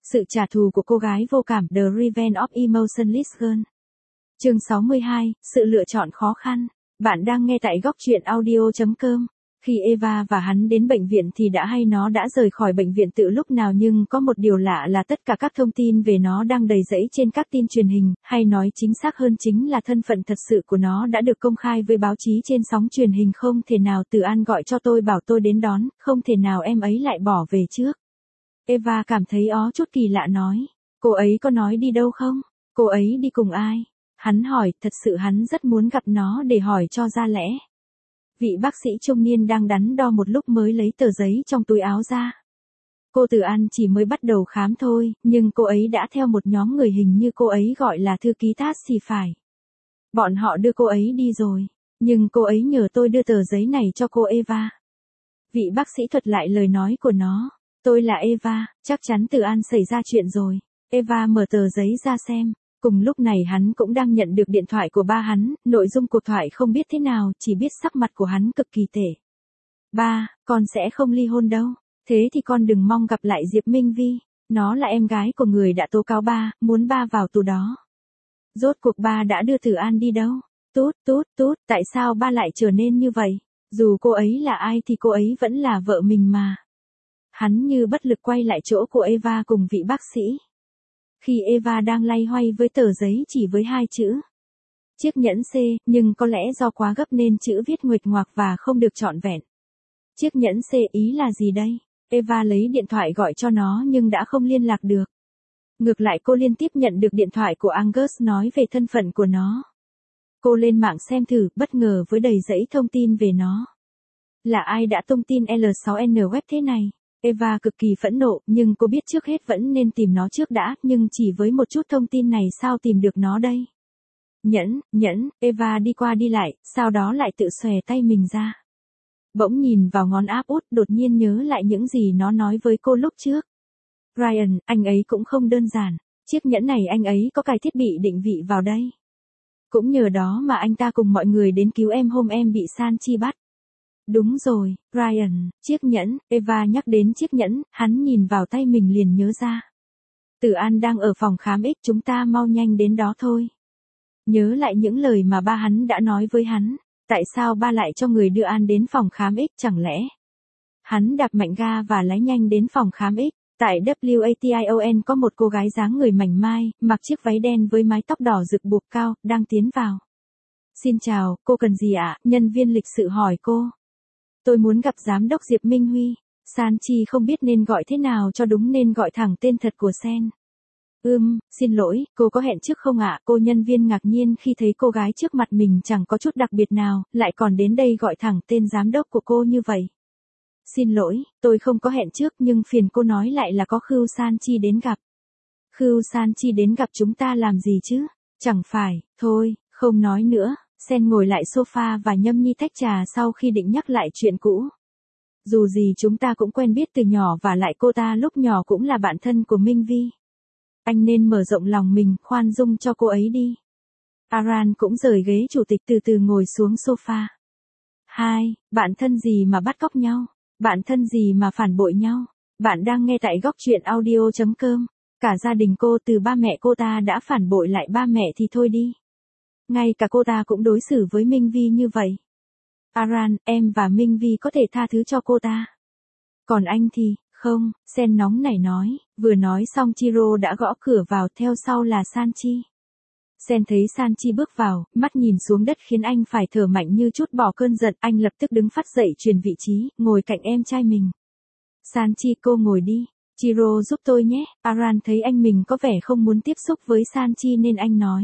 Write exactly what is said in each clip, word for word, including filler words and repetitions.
Sự trả thù của cô gái vô cảm, The Revenge of Emotionless Girl. Chương sáu mươi hai, sự lựa chọn khó khăn. Bạn đang nghe tại góc truyện audio chấm com. Khi Eva và hắn đến bệnh viện thì đã hay nó đã rời khỏi bệnh viện từ lúc nào, nhưng có một điều lạ là tất cả các thông tin về nó đang đầy rẫy trên các tin truyền hình, hay nói chính xác hơn chính là thân phận thật sự của nó đã được công khai với báo chí trên sóng truyền hình. Không thể nào Từ An gọi cho tôi bảo tôi đến đón, không thể nào em ấy lại bỏ về trước. Eva cảm thấy ó chút kỳ lạ nói, cô ấy có nói đi đâu không? Cô ấy đi cùng ai? Hắn hỏi, thật sự hắn rất muốn gặp nó để hỏi cho ra lẽ. Vị bác sĩ trung niên đang đắn đo một lúc mới lấy tờ giấy trong túi áo ra. Cô Từ An chỉ mới bắt đầu khám thôi, nhưng cô ấy đã theo một nhóm người, hình như cô ấy gọi là thư ký Tass thì phải. Bọn họ đưa cô ấy đi rồi, nhưng cô ấy nhờ tôi đưa tờ giấy này cho cô Eva. Vị bác sĩ thuật lại lời nói của nó. Tôi là Eva, chắc chắn Từ An xảy ra chuyện rồi. Eva mở tờ giấy ra xem. Cùng lúc này hắn cũng đang nhận được điện thoại của ba hắn, nội dung cuộc thoại không biết thế nào, chỉ biết sắc mặt của hắn cực kỳ tệ. Ba, con sẽ không ly hôn đâu. Thế thì con đừng mong gặp lại Diệp Minh Vi. Nó là em gái của người đã tố cáo ba, muốn ba vào tù đó. Rốt cuộc ba đã đưa Từ An đi đâu? Tút, tút, tút, tại sao ba lại trở nên như vậy? Dù cô ấy là ai thì cô ấy vẫn là vợ mình mà. Hắn như bất lực quay lại chỗ của Eva cùng vị bác sĩ. Khi Eva đang loay hoay với tờ giấy chỉ với hai chữ. Chiếc nhẫn C, nhưng có lẽ do quá gấp nên chữ viết nguệch ngoạc và không được trọn vẹn. Chiếc nhẫn C ý là gì đây? Eva lấy điện thoại gọi cho nó nhưng đã không liên lạc được. Ngược lại cô liên tiếp nhận được điện thoại của Angus nói về thân phận của nó. Cô lên mạng xem thử, bất ngờ với đầy dãy thông tin về nó. Là ai đã tung tin L sáu N web thế này? Eva cực kỳ phẫn nộ, nhưng cô biết trước hết vẫn nên tìm nó trước đã, nhưng chỉ với một chút thông tin này sao tìm được nó đây? Nhẫn, nhẫn, Eva đi qua đi lại, sau đó lại tự xòe tay mình ra. Bỗng nhìn vào ngón áp út, đột nhiên nhớ lại những gì nó nói với cô lúc trước. Ryan, anh ấy cũng không đơn giản, chiếc nhẫn này anh ấy có cài thiết bị định vị vào đây. Cũng nhờ đó mà anh ta cùng mọi người đến cứu em hôm em bị Sanchi bắt. Đúng rồi, Ryan, chiếc nhẫn, Eva nhắc đến chiếc nhẫn, hắn nhìn vào tay mình liền nhớ ra. Từ An đang ở phòng khám X, chúng ta mau nhanh đến đó thôi. Nhớ lại những lời mà ba hắn đã nói với hắn, tại sao ba lại cho người đưa An đến phòng khám X, chẳng lẽ? Hắn đạp mạnh ga và lái nhanh đến phòng khám X, tại W A T I O N có một cô gái dáng người mảnh mai, mặc chiếc váy đen với mái tóc đỏ rực buộc cao, đang tiến vào. Xin chào, cô cần gì ạ? Nhân viên lịch sự hỏi cô. Tôi muốn gặp giám đốc Diệp Minh Huy. Sanchi không biết nên gọi thế nào cho đúng nên gọi thẳng tên thật của Sen. Ừm, xin lỗi, cô có hẹn trước không ạ? Cô nhân viên ngạc nhiên khi thấy cô gái trước mặt mình chẳng có chút đặc biệt nào, lại còn đến đây gọi thẳng tên giám đốc của cô như vậy. Xin lỗi, tôi không có hẹn trước, nhưng phiền cô nói lại là có Khưu Sanchi đến gặp. Khưu Sanchi đến gặp chúng ta làm gì chứ? Chẳng phải, thôi, không nói nữa. Sen ngồi lại sofa và nhâm nhi tách trà sau khi định nhắc lại chuyện cũ. Dù gì chúng ta cũng quen biết từ nhỏ và lại cô ta lúc nhỏ cũng là bạn thân của Minh Vi. Anh nên mở rộng lòng mình, khoan dung cho cô ấy đi. Aran cũng rời ghế chủ tịch từ từ ngồi xuống sofa. Hai, bạn thân gì mà bắt cóc nhau? Bạn thân gì mà phản bội nhau? Bạn đang nghe tại góc truyện audio chấm com. Cả gia đình cô từ ba mẹ cô ta đã phản bội lại ba mẹ thì thôi đi. Ngay cả cô ta cũng đối xử với Minh Vi như vậy. Aran, em và Minh Vi có thể tha thứ cho cô ta. Còn anh thì, không, Sen nóng nảy nói, vừa nói xong Chiro đã gõ cửa vào, theo sau là Sanchi. Sen thấy Sanchi bước vào, mắt nhìn xuống đất khiến anh phải thở mạnh như chút bỏ cơn giận, anh lập tức đứng phát dậy chuyển vị trí, ngồi cạnh em trai mình. Sanchi, cô ngồi đi, Chiro giúp tôi nhé. Aran thấy anh mình có vẻ không muốn tiếp xúc với Sanchi nên anh nói.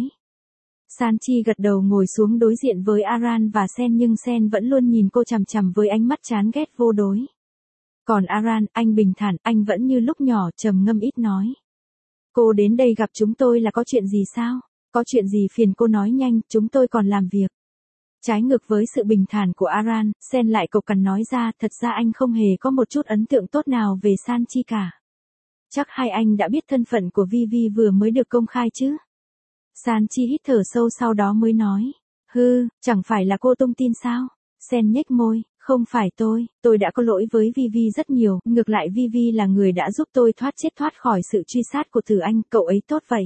Sanchi gật đầu ngồi xuống đối diện với Aran và Sen, nhưng Sen vẫn luôn nhìn cô chằm chằm với ánh mắt chán ghét vô đối. Còn Aran, anh bình thản, anh vẫn như lúc nhỏ, trầm ngâm ít nói. Cô đến đây gặp chúng tôi là có chuyện gì sao? Có chuyện gì phiền cô nói nhanh, chúng tôi còn làm việc. Trái ngược với sự bình thản của Aran, Sen lại cộc cằn nói ra, thật ra anh không hề có một chút ấn tượng tốt nào về Sanchi cả. Chắc hai anh đã biết thân phận của Vivi vừa mới được công khai chứ? Sanchi hít thở sâu sau đó mới nói. Hư, chẳng phải là cô tung tin sao? Sen nhếch môi, Không phải tôi, tôi đã có lỗi với Vivi rất nhiều, ngược lại Vivi là người đã giúp tôi thoát chết thoát khỏi sự truy sát của Từ Anh, cậu ấy tốt vậy.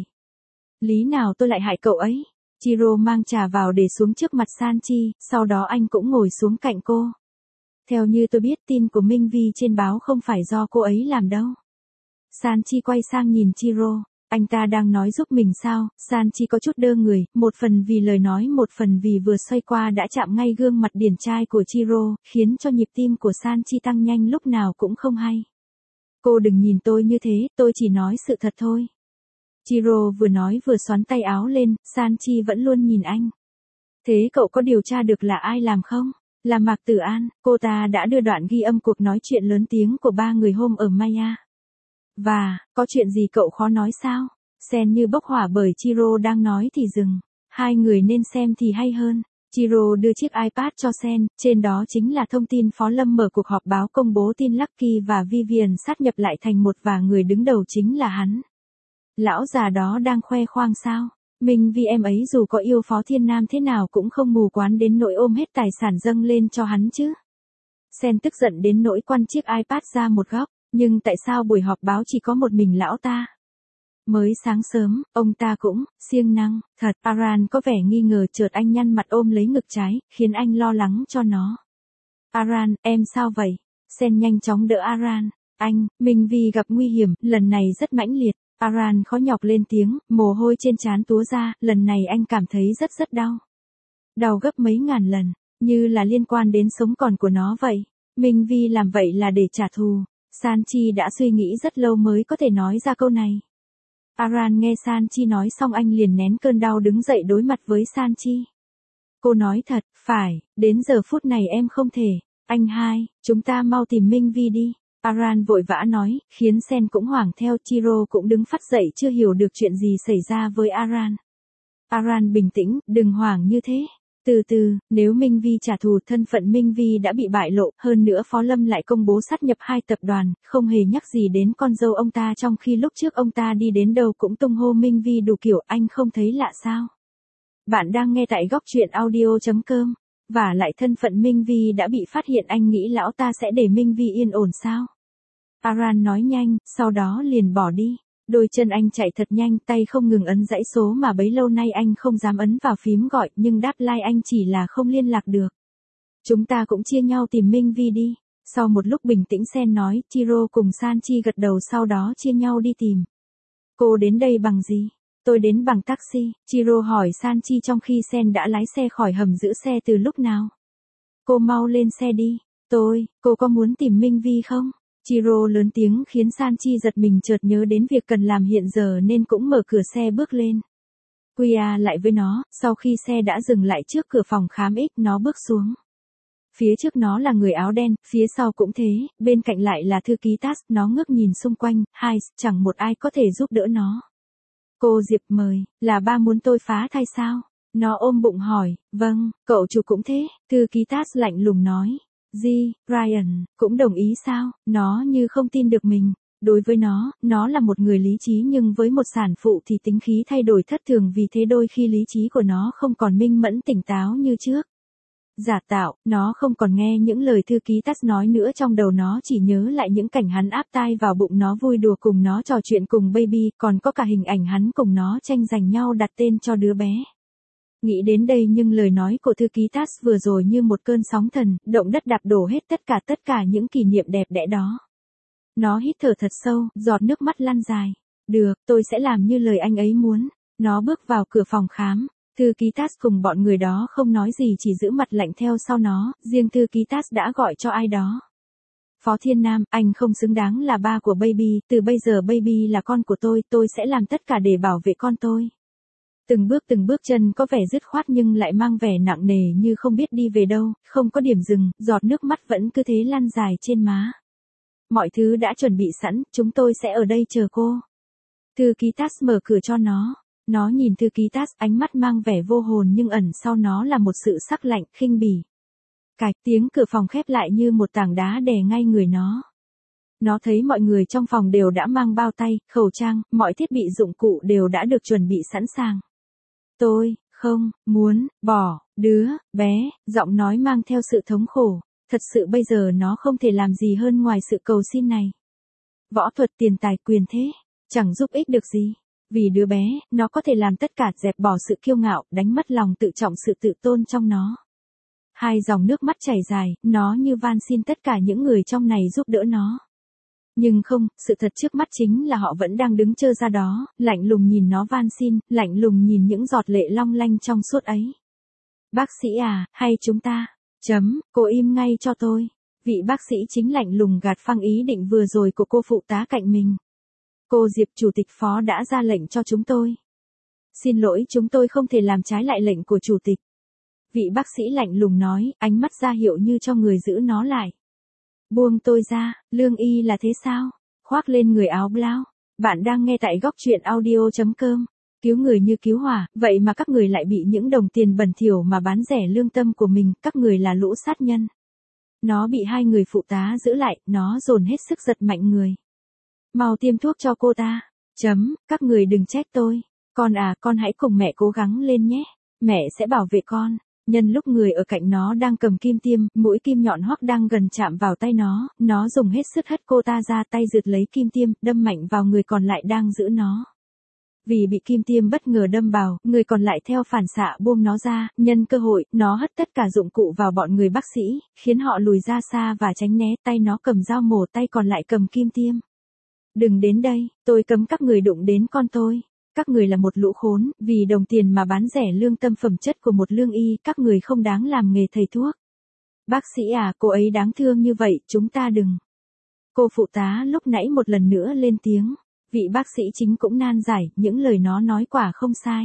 Lý nào tôi lại hại cậu ấy? Chiro mang trà vào để xuống trước mặt Sanchi, sau đó anh cũng ngồi xuống cạnh cô. Theo như tôi biết tin của Minh Vi trên báo không phải do cô ấy làm đâu. Sanchi quay sang nhìn Chiro, anh ta đang nói giúp mình sao? Sanchi có chút đơ người, một phần vì lời nói một phần vì vừa xoay qua đã chạm ngay gương mặt điển trai của Chiro, khiến cho nhịp tim của Sanchi tăng nhanh lúc nào cũng không hay. Cô đừng nhìn tôi như thế, tôi chỉ nói sự thật thôi. Chiro vừa nói vừa xoắn tay áo lên, Sanchi vẫn luôn nhìn anh. Thế cậu có điều tra được là ai làm không? Là Mạc Tử An, cô ta đã đưa đoạn ghi âm cuộc nói chuyện lớn tiếng của ba người hôm ở Maya. Và, có chuyện gì cậu khó nói sao? Sen như bốc hỏa bởi Chiro đang nói thì dừng. Hai người nên xem thì hay hơn. Chiro đưa chiếc iPad cho Sen, trên đó chính là thông tin Phó Lâm mở cuộc họp báo công bố tin Lucky và Vivian sát nhập lại thành một và người đứng đầu chính là hắn. Lão già đó đang khoe khoang sao? Mình vì em ấy dù có yêu Phó Thiên Nam thế nào cũng không mù quáng đến nỗi ôm hết tài sản dâng lên cho hắn chứ. Sen tức giận đến nỗi quăng chiếc iPad ra một góc, nhưng tại sao buổi họp báo chỉ có một mình lão ta? Mới sáng sớm, ông ta cũng, siêng năng, thật, Aran có vẻ nghi ngờ chợt anh nhăn mặt ôm lấy ngực trái, khiến anh lo lắng cho nó. Aran, em sao vậy? Sen nhanh chóng đỡ Aran, anh, mình vì gặp nguy hiểm, lần này rất mãnh liệt. Aran khó nhọc lên tiếng, mồ hôi trên trán túa ra, lần này anh cảm thấy rất rất đau. Đau gấp mấy ngàn lần, như là liên quan đến sống còn của nó vậy. Minh Vi làm vậy là để trả thù. Sanchi đã suy nghĩ rất lâu mới có thể nói ra câu này. Aran nghe Sanchi nói xong anh liền nén cơn đau đứng dậy đối mặt với Sanchi. Cô nói thật, phải, đến giờ phút này em không thể. Anh hai, chúng ta mau tìm Minh Vi đi. Aran vội vã nói, khiến Sen cũng hoảng theo. Chiro cũng đứng phắt dậy chưa hiểu được chuyện gì xảy ra với Aran. Aran bình tĩnh, đừng hoảng như thế. Từ từ, nếu Minh Vi trả thù thân phận Minh Vi đã bị bại lộ, hơn nữa Phó Lâm lại công bố sát nhập hai tập đoàn, không hề nhắc gì đến con dâu ông ta trong khi lúc trước ông ta đi đến đâu cũng tung hô Minh Vi đủ kiểu, anh không thấy lạ sao? Bạn đang nghe tại góc truyện audio chấm com, và lại thân phận Minh Vi đã bị phát hiện anh nghĩ lão ta sẽ để Minh Vi yên ổn sao? Aran nói nhanh, sau đó liền bỏ đi. Đôi chân anh chạy thật nhanh, tay không ngừng ấn dãy số mà bấy lâu nay anh không dám ấn vào phím gọi, nhưng đáp like anh chỉ là không liên lạc được. Chúng ta cũng chia nhau tìm Minh Vi đi. Sau một lúc bình tĩnh Sen nói, Chiro cùng Sanchi gật đầu sau đó chia nhau đi tìm. Cô đến đây bằng gì? Tôi đến bằng taxi. Chiro hỏi Sanchi trong khi Sen đã lái xe khỏi hầm giữ xe từ lúc nào. Cô mau lên xe đi. Tôi, cô có muốn tìm Minh Vi không? Chiro lớn tiếng khiến Sanchi giật mình chợt nhớ đến việc cần làm hiện giờ nên cũng mở cửa xe bước lên. Quia lại với nó, sau khi xe đã dừng lại trước cửa phòng khám X nó bước xuống. Phía trước nó là người áo đen, phía sau cũng thế, bên cạnh lại là thư ký Tass, nó ngước nhìn xung quanh, hai, chẳng một ai có thể giúp đỡ nó. Cô Diệp mời, là ba muốn tôi phá thai sao? Nó ôm bụng hỏi, vâng, cậu chủ cũng thế, thư ký Tass lạnh lùng nói. Di, Ryan, cũng đồng ý sao? Nó như không tin được mình. Đối với nó, nó là một người lý trí nhưng với một sản phụ thì tính khí thay đổi thất thường vì thế đôi khi lý trí của nó không còn minh mẫn tỉnh táo như trước. Giả tạo, nó không còn nghe những lời thư ký Tass nói nữa trong đầu nó chỉ nhớ lại những cảnh hắn áp tai vào bụng nó vui đùa cùng nó trò chuyện cùng baby, còn có cả hình ảnh hắn cùng nó tranh giành nhau đặt tên cho đứa bé. Nghĩ đến đây nhưng lời nói của thư ký Tass vừa rồi như một cơn sóng thần, động đất đạp đổ hết tất cả tất cả những kỷ niệm đẹp đẽ đó. Nó hít thở thật sâu, giọt nước mắt lăn dài. Được, tôi sẽ làm như lời anh ấy muốn. Nó bước vào cửa phòng khám. Thư ký Tass cùng bọn người đó không nói gì chỉ giữ mặt lạnh theo sau nó, riêng thư ký Tass đã gọi cho ai đó. Phó Thiên Nam, anh không xứng đáng là ba của baby, từ bây giờ baby là con của tôi, tôi sẽ làm tất cả để bảo vệ con tôi. Từng bước từng bước chân có vẻ dứt khoát nhưng lại mang vẻ nặng nề như không biết đi về đâu, không có điểm dừng, giọt nước mắt vẫn cứ thế lăn dài trên má. Mọi thứ đã chuẩn bị sẵn, chúng tôi sẽ ở đây chờ cô. Thư ký Tass mở cửa cho nó. Nó nhìn thư ký Tass, ánh mắt mang vẻ vô hồn nhưng ẩn sau nó là một sự sắc lạnh, khinh bỉ. Cạch, tiếng cửa phòng khép lại như một tảng đá đè ngay người nó. Nó thấy mọi người trong phòng đều đã mang bao tay, khẩu trang, mọi thiết bị dụng cụ đều đã được chuẩn bị sẵn sàng. Tôi, không, muốn, bỏ, đứa, bé, giọng nói mang theo sự thống khổ. Thật sự bây giờ nó không thể làm gì hơn ngoài sự cầu xin này. Võ thuật, tiền tài, quyền thế, chẳng giúp ích được gì. Vì đứa bé, nó có thể làm tất cả, dẹp bỏ sự kiêu ngạo, đánh mất lòng tự trọng, sự tự tôn trong nó. Hai dòng nước mắt chảy dài, nó như van xin tất cả những người trong này giúp đỡ nó. Nhưng không, sự thật trước mắt chính là họ vẫn đang đứng trơ ra đó, lạnh lùng nhìn nó van xin, lạnh lùng nhìn những giọt lệ long lanh trong suốt ấy. Bác sĩ à, hay chúng ta? Chấm, cô im ngay cho tôi. Vị bác sĩ chính lạnh lùng gạt phăng ý định vừa rồi của cô phụ tá cạnh mình. Cô Diệp, chủ tịch phó đã ra lệnh cho chúng tôi. Xin lỗi, chúng tôi không thể làm trái lại lệnh của chủ tịch. Vị bác sĩ lạnh lùng nói, ánh mắt ra hiệu như cho người giữ nó lại. Buông tôi ra, lương y là thế sao? Khoác lên người áo blau. Bạn đang nghe tại góc truyện audio chấm com. Cứu người như cứu hỏa, vậy mà các người lại bị những đồng tiền bẩn thỉu mà bán rẻ lương tâm của mình, các người là lũ sát nhân. Nó bị hai người phụ tá giữ lại, nó dồn hết sức giật mạnh người. Mau tiêm thuốc cho cô ta. Chấm, các người đừng trách tôi. Con à, con hãy cùng mẹ cố gắng lên nhé. Mẹ sẽ bảo vệ con. Nhân lúc người ở cạnh nó đang cầm kim tiêm, mũi kim nhọn hoắc đang gần chạm vào tay nó, nó dùng hết sức hất cô ta ra, tay rượt lấy kim tiêm, đâm mạnh vào người còn lại đang giữ nó. Vì bị kim tiêm bất ngờ đâm vào, người còn lại theo phản xạ buông nó ra, nhân cơ hội, nó hất tất cả dụng cụ vào bọn người bác sĩ, khiến họ lùi ra xa và tránh né, tay nó cầm dao mổ, tay còn lại cầm kim tiêm. Đừng đến đây, tôi cấm các người đụng đến con tôi. Các người là một lũ khốn, vì đồng tiền mà bán rẻ lương tâm phẩm chất của một lương y, các người không đáng làm nghề thầy thuốc. Bác sĩ à, cô ấy đáng thương như vậy, chúng ta đừng. Cô phụ tá lúc nãy một lần nữa lên tiếng. Vị bác sĩ chính cũng nan giải, những lời nó nói quả không sai.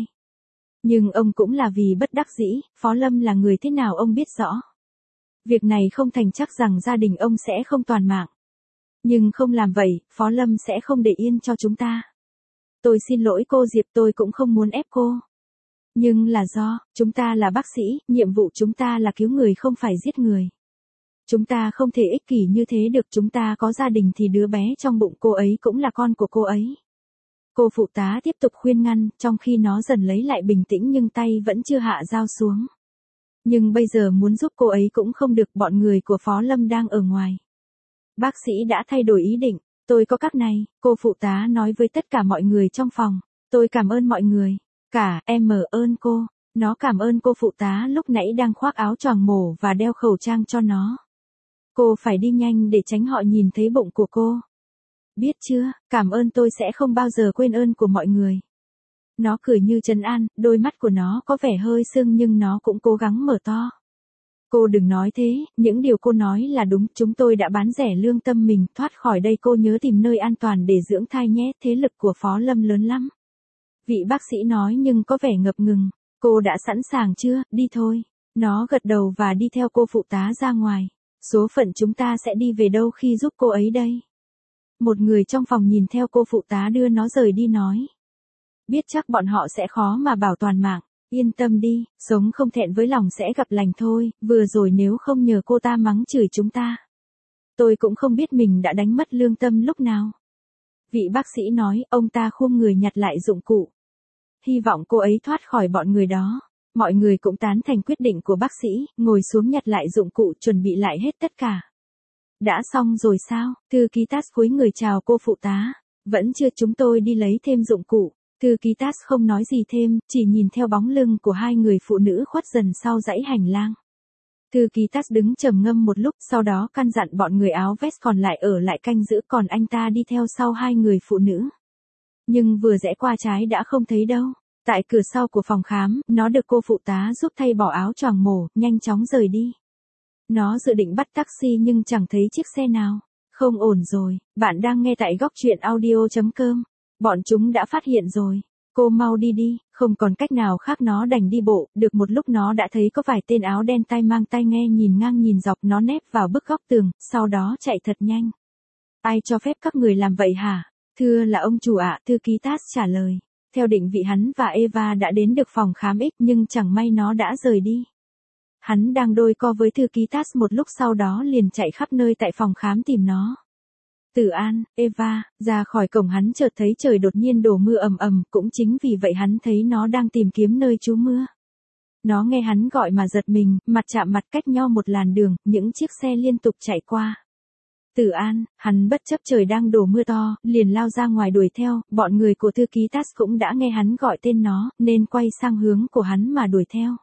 Nhưng ông cũng là vì bất đắc dĩ, Phó Lâm là người thế nào ông biết rõ. Việc này không thành chắc rằng gia đình ông sẽ không toàn mạng. Nhưng không làm vậy, Phó Lâm sẽ không để yên cho chúng ta. Tôi xin lỗi cô Diệp, tôi cũng không muốn ép cô. Nhưng là do, chúng ta là bác sĩ, nhiệm vụ chúng ta là cứu người không phải giết người. Chúng ta không thể ích kỷ như thế được, chúng ta có gia đình thì đứa bé trong bụng cô ấy cũng là con của cô ấy. Cô phụ tá tiếp tục khuyên ngăn, trong khi nó dần lấy lại bình tĩnh nhưng tay vẫn chưa hạ dao xuống. Nhưng bây giờ muốn giúp cô ấy cũng không được, bọn người của Phó Lâm đang ở ngoài. Bác sĩ đã thay đổi ý định. Tôi có các này, cô phụ tá nói với tất cả mọi người trong phòng. Tôi cảm ơn mọi người. Cả, em mở ơn cô. Nó cảm ơn cô phụ tá lúc nãy đang khoác áo choàng mổ và đeo khẩu trang cho nó. Cô phải đi nhanh để tránh họ nhìn thấy bụng của cô. Biết chưa, cảm ơn, tôi sẽ không bao giờ quên ơn của mọi người. Nó cười như trấn an, đôi mắt của nó có vẻ hơi sưng nhưng nó cũng cố gắng mở to. Cô đừng nói thế, những điều cô nói là đúng, chúng tôi đã bán rẻ lương tâm mình, thoát khỏi đây cô nhớ tìm nơi an toàn để dưỡng thai nhé, thế lực của Phó Lâm lớn lắm. Vị bác sĩ nói nhưng có vẻ ngập ngừng, cô đã sẵn sàng chưa, đi thôi. Nó gật đầu và đi theo cô phụ tá ra ngoài. Số phận chúng ta sẽ đi về đâu khi giúp cô ấy đây? Một người trong phòng nhìn theo cô phụ tá đưa nó rời đi nói. Biết chắc bọn họ sẽ khó mà bảo toàn mạng. Yên tâm đi, sống không thẹn với lòng sẽ gặp lành thôi, vừa rồi nếu không nhờ cô ta mắng chửi chúng ta. Tôi cũng không biết mình đã đánh mất lương tâm lúc nào. Vị bác sĩ nói, ông ta khum người nhặt lại dụng cụ. Hy vọng cô ấy thoát khỏi bọn người đó. Mọi người cũng tán thành quyết định của bác sĩ, ngồi xuống nhặt lại dụng cụ, chuẩn bị lại hết tất cả. Đã xong rồi sao? Thư ký Tass cúi người chào cô phụ tá. Vẫn chưa, chúng tôi đi lấy thêm dụng cụ. Thư ký Tass không nói gì thêm, chỉ nhìn theo bóng lưng của hai người phụ nữ khuất dần sau dãy hành lang. Thư ký Tass đứng trầm ngâm một lúc, sau đó căn dặn bọn người áo vest còn lại ở lại canh giữ, còn anh ta đi theo sau hai người phụ nữ. Nhưng vừa rẽ qua trái đã không thấy đâu. Tại cửa sau của phòng khám, nó được cô phụ tá giúp thay bỏ áo choàng mổ, nhanh chóng rời đi. Nó dự định bắt taxi nhưng chẳng thấy chiếc xe nào. Không ổn rồi, bạn đang nghe tại góc truyện audio chấm com. Bọn chúng đã phát hiện rồi. Cô mau đi đi, không còn cách nào khác, nó đành đi bộ, được một lúc nó đã thấy có vài tên áo đen tai mang tai nghe nhìn ngang nhìn dọc, nó nép vào bức góc tường, sau đó chạy thật nhanh. Ai cho phép các người làm vậy hả? Thưa là ông chủ ạ, thư ký Tass trả lời. Theo định vị hắn và Eva đã đến được phòng khám X nhưng chẳng may nó đã rời đi. Hắn đang đôi co với thư ký Tass một lúc sau đó liền chạy khắp nơi tại phòng khám tìm nó. Tử An, Eva, ra khỏi cổng hắn chợt thấy trời đột nhiên đổ mưa ầm ầm, cũng chính vì vậy hắn thấy nó đang tìm kiếm nơi trú mưa. Nó nghe hắn gọi mà giật mình, mặt chạm mặt cách nhau một làn đường, những chiếc xe liên tục chạy qua. Tử An, hắn bất chấp trời đang đổ mưa to, liền lao ra ngoài đuổi theo, bọn người của thư ký Tass cũng đã nghe hắn gọi tên nó, nên quay sang hướng của hắn mà đuổi theo.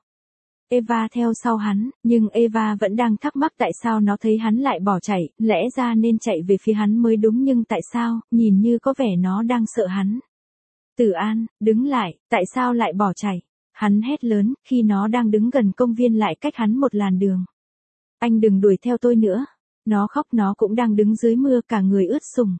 Eva theo sau hắn, nhưng Eva vẫn đang thắc mắc tại sao nó thấy hắn lại bỏ chạy, lẽ ra nên chạy về phía hắn mới đúng nhưng tại sao, nhìn như có vẻ nó đang sợ hắn. Tử An, đứng lại, tại sao lại bỏ chạy? Hắn hét lớn, khi nó đang đứng gần công viên lại cách hắn một làn đường. Anh đừng đuổi theo tôi nữa. Nó khóc, nó cũng đang đứng dưới mưa cả người ướt sũng.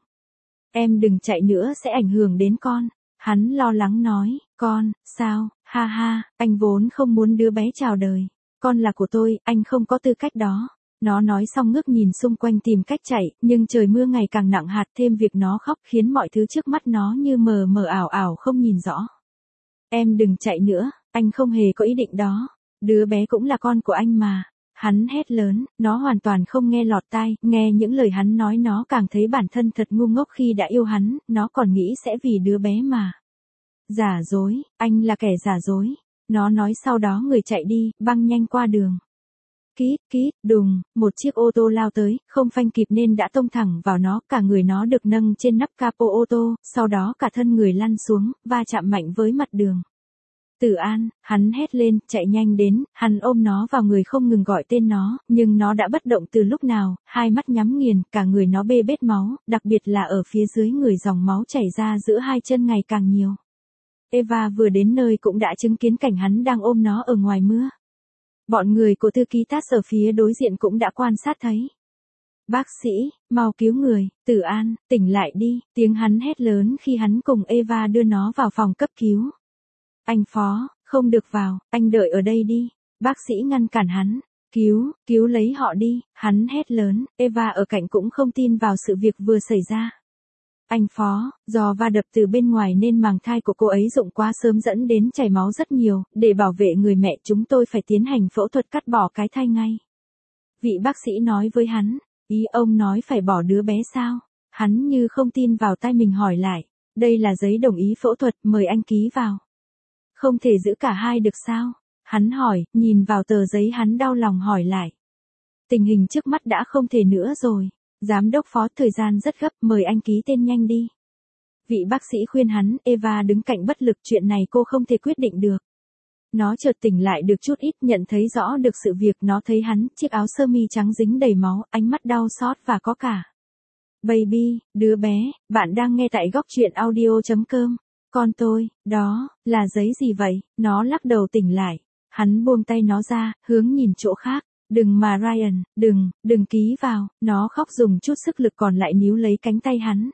Em đừng chạy nữa sẽ ảnh hưởng đến con. Hắn lo lắng nói, con, sao, ha ha, anh vốn không muốn đứa bé chào đời. Con là của tôi, anh không có tư cách đó. Nó nói xong ngước nhìn xung quanh tìm cách chạy, nhưng trời mưa ngày càng nặng hạt, thêm việc nó khóc khiến mọi thứ trước mắt nó như mờ mờ ảo ảo không nhìn rõ. Em đừng chạy nữa, anh không hề có ý định đó. Đứa bé cũng là con của anh mà. Hắn hét lớn, nó hoàn toàn không nghe lọt tai, nghe những lời hắn nói nó càng thấy bản thân thật ngu ngốc khi đã yêu hắn, nó còn nghĩ sẽ vì đứa bé mà. Giả dối, anh là kẻ giả dối. Nó nói sau đó người chạy đi, băng nhanh qua đường. Kít, kít, đùng, một chiếc ô tô lao tới, không phanh kịp nên đã tông thẳng vào nó, cả người nó được nâng trên nắp capo ô tô, sau đó cả thân người lăn xuống, va chạm mạnh với mặt đường. Tử An, hắn hét lên, chạy nhanh đến, hắn ôm nó vào người không ngừng gọi tên nó, nhưng nó đã bất động từ lúc nào, hai mắt nhắm nghiền, cả người nó bê bết máu, đặc biệt là ở phía dưới người dòng máu chảy ra giữa hai chân ngày càng nhiều. Eva vừa đến nơi cũng đã chứng kiến cảnh hắn đang ôm nó ở ngoài mưa. Bọn người của thư ký Tass ở phía đối diện cũng đã quan sát thấy. Bác sĩ, mau cứu người, Tử An, tỉnh lại đi, tiếng hắn hét lớn khi hắn cùng Eva đưa nó vào phòng cấp cứu. Anh Phó, không được vào, anh đợi ở đây đi. Bác sĩ ngăn cản hắn. Cứu, cứu lấy họ đi, hắn hét lớn, Eva ở cạnh cũng không tin vào sự việc vừa xảy ra. Anh Phó, do va đập từ bên ngoài nên màng thai của cô ấy rụng quá sớm dẫn đến chảy máu rất nhiều, để bảo vệ người mẹ chúng tôi phải tiến hành phẫu thuật cắt bỏ cái thai ngay. Vị bác sĩ nói với hắn, ý ông nói phải bỏ đứa bé sao? Hắn như không tin vào tai mình hỏi lại, đây là giấy đồng ý phẫu thuật, mời anh ký vào. Không thể giữ cả hai được sao? Hắn hỏi, nhìn vào tờ giấy hắn đau lòng hỏi lại. Tình hình trước mắt đã không thể nữa rồi. Giám đốc Phó, thời gian rất gấp, mời anh ký tên nhanh đi. Vị bác sĩ khuyên hắn, Eva đứng cạnh bất lực, chuyện này cô không thể quyết định được. Nó chợt tỉnh lại được chút ít, nhận thấy rõ được sự việc, nó thấy hắn, chiếc áo sơ mi trắng dính đầy máu, ánh mắt đau xót và có cả. Baby, đứa bé, bạn đang nghe tại góc truyện audio chấm com. Con tôi, đó, là giấy gì vậy? Nó lắc đầu tỉnh lại. Hắn buông tay nó ra, hướng nhìn chỗ khác. Đừng mà Ryan, đừng, đừng ký vào. Nó khóc dùng chút sức lực còn lại níu lấy cánh tay hắn.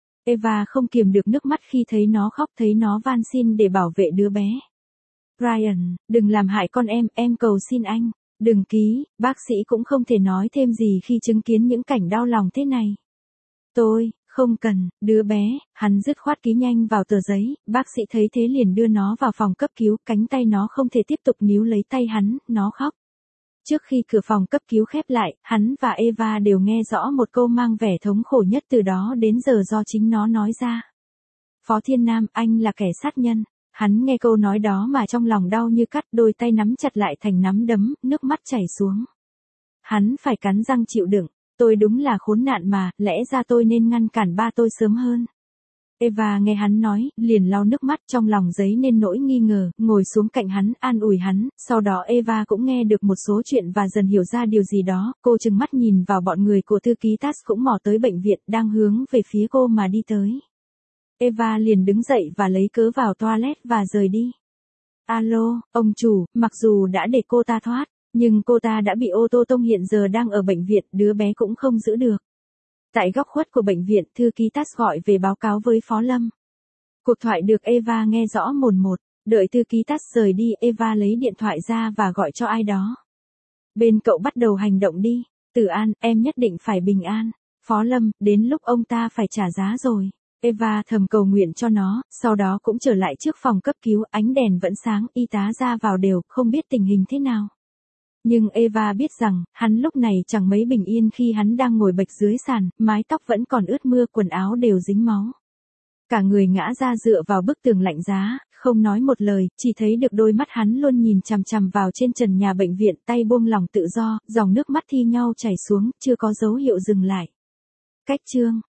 Eva không kiềm được nước mắt khi thấy nó khóc, thấy nó van xin để bảo vệ đứa bé. Ryan, đừng làm hại con em, em cầu xin anh. Đừng ký, bác sĩ cũng không thể nói thêm gì khi chứng kiến những cảnh đau lòng thế này. Tôi, không cần, đứa bé, hắn dứt khoát ký nhanh vào tờ giấy, bác sĩ thấy thế liền đưa nó vào phòng cấp cứu, cánh tay nó không thể tiếp tục níu lấy tay hắn, nó khóc. Trước khi cửa phòng cấp cứu khép lại, hắn và Eva đều nghe rõ một câu mang vẻ thống khổ nhất từ đó đến giờ do chính nó nói ra. Phó Thiên Nam, anh là kẻ sát nhân. Hắn nghe câu nói đó mà trong lòng đau như cắt, đôi tay nắm chặt lại thành nắm đấm, nước mắt chảy xuống. Hắn phải cắn răng chịu đựng. Tôi đúng là khốn nạn mà, lẽ ra tôi nên ngăn cản ba tôi sớm hơn. Eva nghe hắn nói, liền lau nước mắt, trong lòng dấy nên nỗi nghi ngờ, ngồi xuống cạnh hắn, an ủi hắn, sau đó Eva cũng nghe được một số chuyện và dần hiểu ra điều gì đó, cô trừng mắt nhìn vào bọn người của thư ký Tass cũng mò tới bệnh viện, đang hướng về phía cô mà đi tới. Eva liền đứng dậy và lấy cớ vào toilet và rời đi. Alo, ông chủ, mặc dù đã để cô ta thoát, nhưng cô ta đã bị ô tô tông, hiện giờ đang ở bệnh viện, đứa bé cũng không giữ được. Tại góc khuất của bệnh viện, thư ký Tass gọi về báo cáo với Phó Lâm. Cuộc thoại được Eva nghe rõ mồn một, đợi thư ký Tass rời đi, Eva lấy điện thoại ra và gọi cho ai đó. Bên cậu bắt đầu hành động đi. Tử An, em nhất định phải bình an. Phó Lâm, đến lúc ông ta phải trả giá rồi. Eva thầm cầu nguyện cho nó, sau đó cũng trở lại trước phòng cấp cứu, ánh đèn vẫn sáng, y tá ra vào đều, không biết tình hình thế nào. Nhưng Eva biết rằng, hắn lúc này chẳng mấy bình yên khi hắn đang ngồi bệt dưới sàn, mái tóc vẫn còn ướt mưa, quần áo đều dính máu. Cả người ngã ra dựa vào bức tường lạnh giá, không nói một lời, chỉ thấy được đôi mắt hắn luôn nhìn chằm chằm vào trên trần nhà bệnh viện, tay buông lỏng tự do, dòng nước mắt thi nhau chảy xuống, chưa có dấu hiệu dừng lại. Cách chương